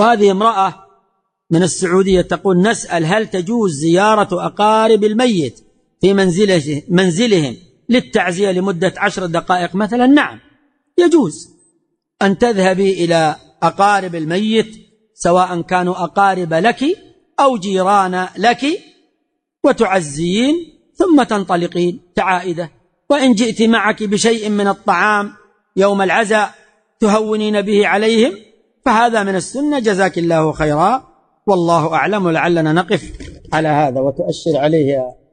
وهذه امرأة من السعودية تقول: نسأل هل تجوز زيارة أقارب الميت في منزلهم للتعزية لمدة 10 دقائق مثلا؟ نعم، يجوز أن تذهبي إلى أقارب الميت سواء كانوا أقارب لك أو جيران لك وتعزين ثم تنطلقين كعائدة. وإن جئت معك بشيء من الطعام يوم العزاء تهونين به عليهم فهذا من السنة. جزاك الله خيرا، والله أعلم. لعلنا نقف على هذا وتؤشر عليه